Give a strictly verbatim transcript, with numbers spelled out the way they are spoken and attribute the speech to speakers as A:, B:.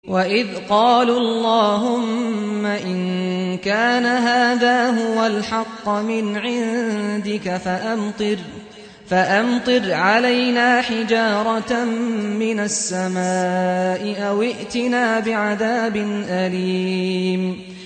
A: وَإِذْ قَالُوا اللَّهُمَّ إِن كَانَ هَذَا هُوَ الْحَقَّ مِنْ عِندِكَ فَأَمْطِرْ فَأَمْطِرْ عَلَيْنَا حِجَارَةً مِّنَ السَّمَاءِ أَوِ ائْتِنَا بِعَذَابٍ أَلِيمٍ